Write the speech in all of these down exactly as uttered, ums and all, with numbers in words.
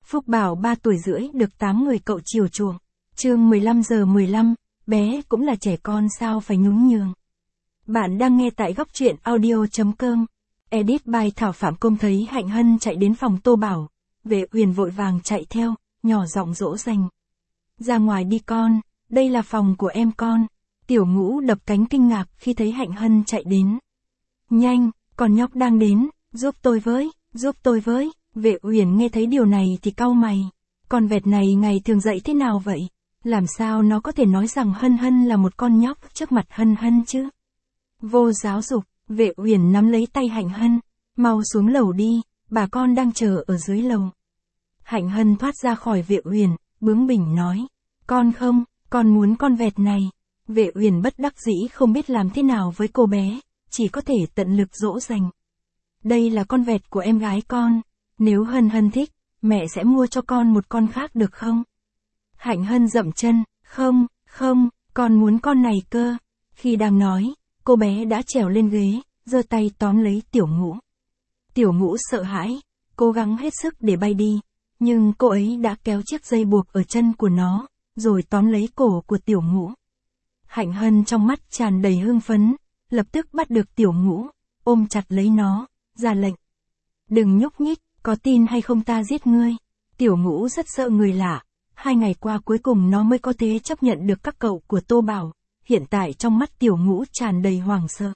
Phúc Bảo ba tuổi rưỡi được tám người cậu chiều chuộng. Chương mười lăm giờ mười lăm, bé cũng là trẻ con sao phải nhún nhường. Bạn đang nghe tại góc truyện audio chấm com. Edit by Thảo Phạm. Công thấy Hạnh Hân chạy đến phòng Tô Bảo. Vệ Uyển vội vàng chạy theo, nhỏ giọng dỗ dành. Ra ngoài đi con, đây là phòng của em con. Tiểu Ngũ đập cánh kinh ngạc khi thấy Hạnh Hân chạy đến. Nhanh, con nhóc đang đến, giúp tôi với, giúp tôi với. Vệ Uyển nghe thấy điều này thì cau mày. Con vẹt này ngày thường dạy thế nào vậy? Làm sao nó có thể nói rằng Hân Hân là một con nhóc trước mặt Hân Hân chứ? Vô giáo dục, Vệ Uyển nắm lấy tay Hạnh Hân. Mau xuống lầu đi, bà con đang chờ ở dưới lầu. Hạnh Hân thoát ra khỏi Vệ Uyển, bướng bỉnh nói. Con không, con muốn con vẹt này. Vệ Uyển bất đắc dĩ không biết làm thế nào với cô bé, chỉ có thể tận lực dỗ dành. Đây là con vẹt của em gái con. Nếu Hân Hân thích, mẹ sẽ mua cho con một con khác được không? Hạnh Hân dậm chân, không, không, con muốn con này cơ. Khi đang nói, cô bé đã trèo lên ghế, giơ tay tóm lấy Tiểu Ngũ. Tiểu Ngũ sợ hãi, cố gắng hết sức để bay đi, nhưng cô ấy đã kéo chiếc dây buộc ở chân của nó, rồi tóm lấy cổ của Tiểu Ngũ. Hạnh Hân trong mắt tràn đầy hưng phấn, lập tức bắt được Tiểu Ngũ, ôm chặt lấy nó, ra lệnh. Đừng nhúc nhích, có tin hay không ta giết ngươi. Tiểu Ngũ rất sợ người lạ, hai ngày qua cuối cùng nó mới có thể chấp nhận được các cậu của Tô Bảo, hiện tại trong mắt Tiểu Ngũ tràn đầy hoảng sợ.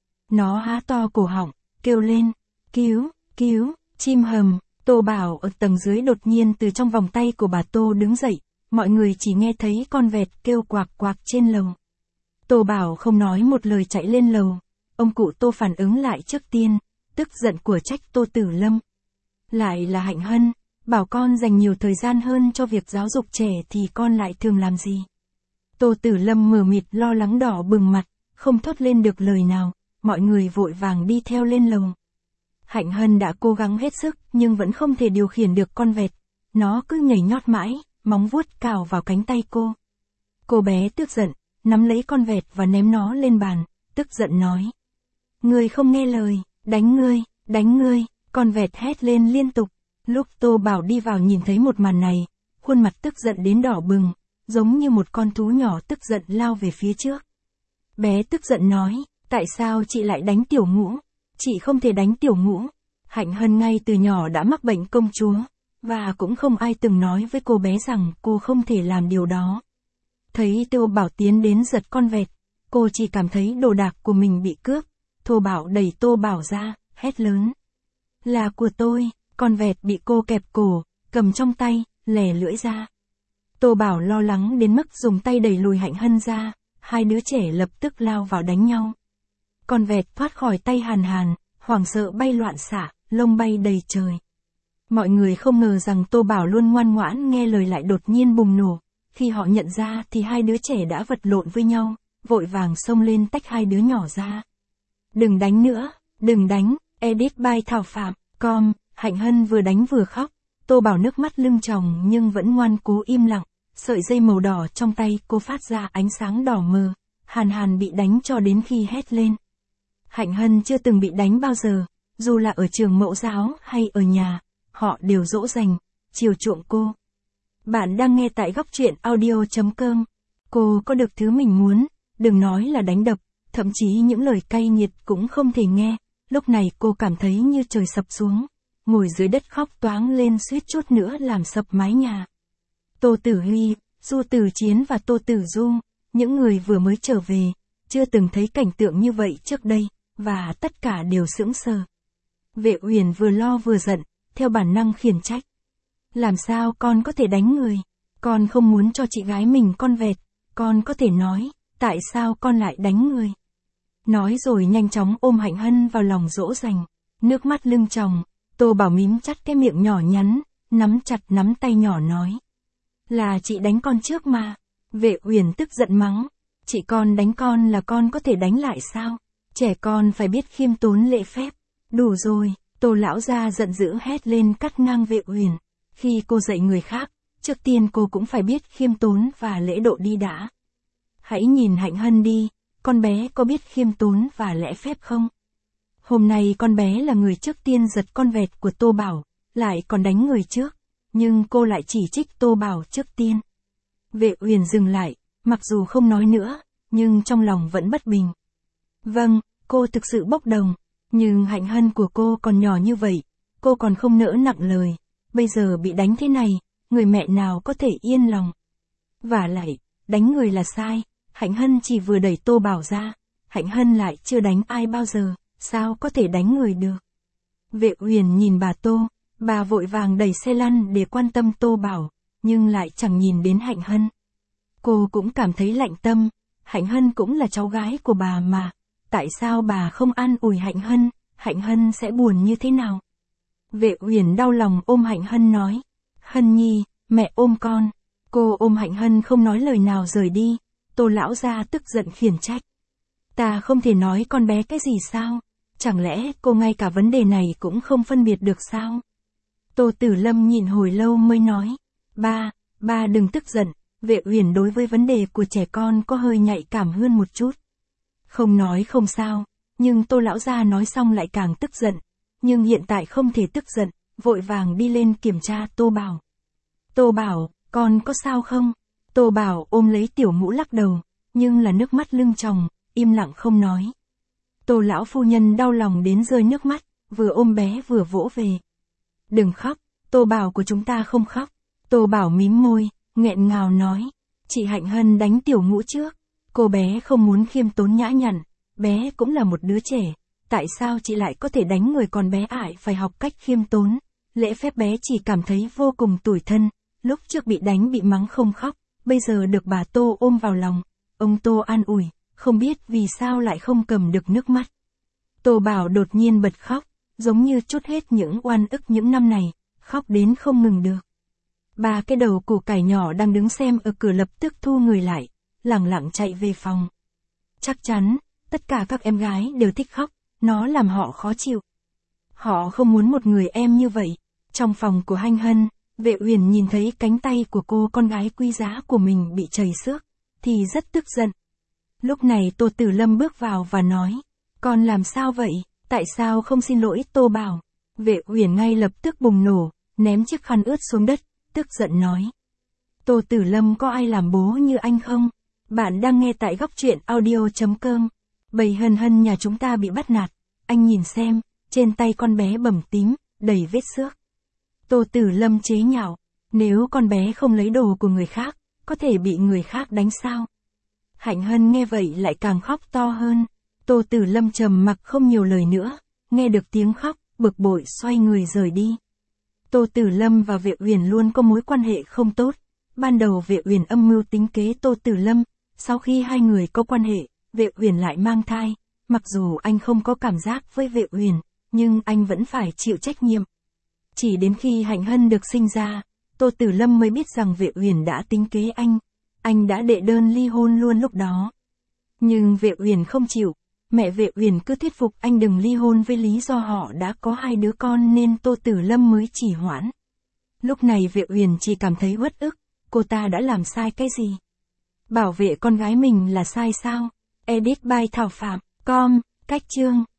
Nó há to cổ họng, kêu lên, cứu, cứu, chim hầm. Tô Bảo ở tầng dưới đột nhiên từ trong vòng tay của bà Tô đứng dậy, mọi người chỉ nghe thấy con vẹt kêu quạc quạc trên lầu. Tô Bảo không nói một lời chạy lên lầu, ông cụ Tô phản ứng lại trước tiên, tức giận của trách Tô Tử Lâm. Lại là Hạnh Hân, bảo con dành nhiều thời gian hơn cho việc giáo dục trẻ thì con lại thường làm gì? Tô Tử Lâm mờ mịt lo lắng đỏ bừng mặt, không thốt lên được lời nào, mọi người vội vàng đi theo lên lầu. Hạnh Hân đã cố gắng hết sức nhưng vẫn không thể điều khiển được con vẹt, nó cứ nhảy nhót mãi, móng vuốt cào vào cánh tay cô. Cô bé tức giận, nắm lấy con vẹt và ném nó lên bàn, tức giận nói. Ngươi không nghe lời, đánh ngươi, đánh ngươi. Con vẹt hét lên liên tục. Lúc Tô Bảo đi vào nhìn thấy một màn này, khuôn mặt tức giận đến đỏ bừng, giống như một con thú nhỏ tức giận lao về phía trước. Bé tức giận nói, tại sao chị lại đánh Tiểu Ngũ? Chị không thể đánh Tiểu Ngũ. Hạnh Hân ngay từ nhỏ đã mắc bệnh công chúa, và cũng không ai từng nói với cô bé rằng cô không thể làm điều đó. Thấy Tô Bảo tiến đến giật con vẹt, cô chỉ cảm thấy đồ đạc của mình bị cướp. Tô Bảo đẩy Tô Bảo ra, hét lớn. Là của tôi. Con vẹt bị cô kẹp cổ, cầm trong tay, lè lưỡi ra. Tô Bảo lo lắng đến mức dùng tay đẩy lùi Hạnh Hân ra, hai đứa trẻ lập tức lao vào đánh nhau. Con vẹt thoát khỏi tay Hàn Hàn, hoảng sợ bay loạn xạ, lông bay đầy trời. Mọi người không ngờ rằng Tô Bảo luôn ngoan ngoãn nghe lời lại đột nhiên bùng nổ. Khi họ nhận ra thì hai đứa trẻ đã vật lộn với nhau, vội vàng xông lên tách hai đứa nhỏ ra. Đừng đánh nữa, đừng đánh. Edit by Thảo Phạm. Com, Hạnh Hân vừa đánh vừa khóc, Tô Bảo nước mắt lưng tròng nhưng vẫn ngoan cố im lặng, sợi dây màu đỏ trong tay cô phát ra ánh sáng đỏ mờ, Hàn Hàn bị đánh cho đến khi hét lên. Hạnh Hân chưa từng bị đánh bao giờ, dù là ở trường mẫu giáo hay ở nhà, họ đều dỗ dành, chiều chuộng cô. Bạn đang nghe tại góc truyện audio chấm com. Cô có được thứ mình muốn, đừng nói là đánh đập, thậm chí những lời cay nghiệt cũng không thể nghe. Lúc này cô cảm thấy như trời sập xuống, ngồi dưới đất khóc toáng lên suýt chút nữa làm sập mái nhà. Tô Tử Huy, Du Tử Chiến và Tô Tử Du, những người vừa mới trở về, chưa từng thấy cảnh tượng như vậy trước đây, và tất cả đều sững sờ. Vệ Uyển vừa lo vừa giận, theo bản năng khiển trách. Làm sao con có thể đánh người? Con không muốn cho chị gái mình con vẹt, con có thể nói, tại sao con lại đánh người? Nói rồi nhanh chóng ôm Hạnh Hân vào lòng dỗ dành, nước mắt lưng tròng, Tô Bảo mím chặt cái miệng nhỏ nhắn, nắm chặt nắm tay nhỏ nói. Là chị đánh con trước mà. Vệ Uyển tức giận mắng, chị con đánh con là con có thể đánh lại sao? Trẻ con phải biết khiêm tốn lễ phép. Đủ rồi, Tô lão gia giận dữ hét lên cắt ngang Vệ Uyển. Khi cô dạy người khác, trước tiên cô cũng phải biết khiêm tốn và lễ độ đi đã. Hãy nhìn Hạnh Hân đi. Con bé có biết khiêm tốn và lễ phép không? Hôm nay con bé là người trước tiên giật con vẹt của Tô Bảo, lại còn đánh người trước. nhưng cô lại chỉ trích Tô Bảo trước tiên. Vệ Uyển dừng lại, mặc dù không nói nữa, nhưng trong lòng vẫn bất bình. Vâng, cô thực sự bốc đồng, nhưng Hạnh Hân của cô còn nhỏ như vậy, cô còn không nỡ nặng lời, bây giờ bị đánh thế này, người mẹ nào có thể yên lòng. Vả lại, đánh người là sai, Hạnh Hân chỉ vừa đẩy Tô Bảo ra, Hạnh Hân lại chưa đánh ai bao giờ, sao có thể đánh người được. Vệ Uyển nhìn bà Tô, bà vội vàng đẩy xe lăn để quan tâm Tô Bảo, nhưng lại chẳng nhìn đến Hạnh Hân. Cô cũng cảm thấy lạnh tâm, Hạnh Hân cũng là cháu gái của bà mà, tại sao bà không an ủi Hạnh Hân, Hạnh Hân sẽ buồn như thế nào? Vệ Uyển đau lòng ôm Hạnh Hân nói, Hân Nhi, mẹ ôm con. Cô ôm Hạnh Hân không nói lời nào rời đi, Tô lão gia tức giận khiển trách. Ta không thể nói con bé cái gì sao? Chẳng lẽ cô ngay cả vấn đề này cũng không phân biệt được sao? Tô Tử Lâm nhìn hồi lâu mới nói, ba, ba đừng tức giận, Vệ Uyển đối với vấn đề của trẻ con có hơi nhạy cảm hơn một chút. Không nói không sao, nhưng Tô lão gia nói xong lại càng tức giận, nhưng hiện tại không thể tức giận, vội vàng đi lên kiểm tra Tô Bảo. Tô Bảo, con có sao không? Tô Bảo ôm lấy Tiểu Ngũ lắc đầu, nhưng là nước mắt lưng tròng, im lặng không nói. Tô lão phu nhân đau lòng đến rơi nước mắt, vừa ôm bé vừa vỗ về. Đừng khóc, Tô Bảo của chúng ta không khóc. Tô Bảo mím môi, nghẹn ngào nói, chị Hạnh Hân đánh Tiểu Ngũ trước, cô bé không muốn khiêm tốn nhã nhặn, bé cũng là một đứa trẻ, tại sao chị lại có thể đánh người còn bé ải phải học cách khiêm tốn, lễ phép bé chỉ cảm thấy vô cùng tủi thân, lúc trước bị đánh bị mắng không khóc, bây giờ được bà Tô ôm vào lòng, ông Tô an ủi, không biết vì sao lại không cầm được nước mắt. Tô Bảo đột nhiên bật khóc, giống như trút hết những oan ức những năm này, khóc đến không ngừng được. Ba cái đầu củ cải nhỏ đang đứng xem ở cửa lập tức thu người lại, lẳng lặng chạy về phòng. Chắc chắn, tất cả các em gái đều thích khóc, nó làm họ khó chịu. Họ không muốn một người em như vậy. Trong phòng của Hạnh Hân, Vệ Uyển nhìn thấy cánh tay của cô con gái quý giá của mình bị chảy xước, thì rất tức giận. Lúc này Tô Tử Lâm bước vào và nói, con làm sao vậy, tại sao không xin lỗi Tô Bảo? Vệ Uyển ngay lập tức bùng nổ, ném chiếc khăn ướt xuống đất, tức giận nói. Tô Tử Lâm có ai làm bố như anh không? Bạn đang nghe tại góc truyện audio chấm com. Bầy Hân Hân nhà chúng ta bị bắt nạt, anh nhìn xem, trên tay con bé bầm tím, đầy vết xước. Tô Tử Lâm chế nhạo, nếu con bé không lấy đồ của người khác, có thể bị người khác đánh sao? Hạnh Hân nghe vậy lại càng khóc to hơn. Tô Tử Lâm trầm mặc không nhiều lời nữa, nghe được tiếng khóc, bực bội xoay người rời đi. Tô Tử Lâm và Vệ Uyển luôn có mối quan hệ không tốt. Ban đầu Vệ Uyển âm mưu tính kế Tô Tử Lâm, sau khi hai người có quan hệ, Vệ Uyển lại mang thai. Mặc dù anh không có cảm giác với Vệ Uyển, nhưng anh vẫn phải chịu trách nhiệm. Chỉ đến khi Hạnh Hân được sinh ra, Tô Tử Lâm mới biết rằng Vệ Uyển đã tính kế anh. Anh đã đệ đơn ly hôn luôn lúc đó. Nhưng Vệ Uyển không chịu. Mẹ Vệ Uyển cứ thuyết phục anh đừng ly hôn với lý do họ đã có hai đứa con nên Tô Tử Lâm mới chỉ hoãn. Lúc này Vệ Uyển chỉ cảm thấy uất ức, cô ta đã làm sai cái gì? Bảo vệ con gái mình là sai sao? Edit by Thảo Phạm, com, cách chương.